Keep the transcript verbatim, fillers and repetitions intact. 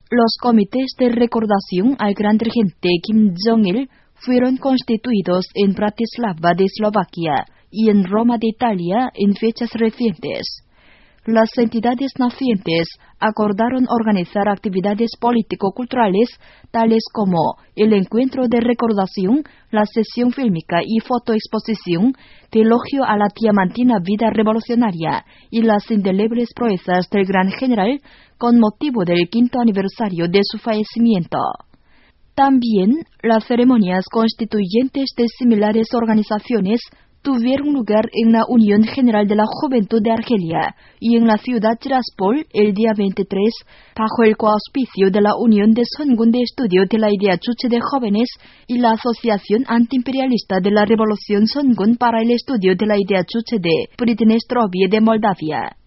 Los comités de recordación al gran dirigente Kim Jong-il fueron constituidos en Bratislava de Eslovaquia y en Roma de Italia en fechas recientes. Las entidades nacientes acordaron organizar actividades político-culturales tales como el encuentro de recordación, la sesión fílmica y fotoexposición de elogio a la diamantina vida revolucionaria y las indelebles proezas del gran general con motivo del quinto aniversario de su fallecimiento. También las ceremonias constituyentes de similares organizaciones tuvieron lugar en la Unión General de la Juventud de Argelia y en la ciudad Tiraspol el día veintitrés, bajo el coauspicio de la Unión de Songun de Estudio de la Idea Chuche de Jóvenes y la Asociación Antiimperialista de la Revolución Songun para el Estudio de la Idea Chuche de Pridnestrovie de Moldavia.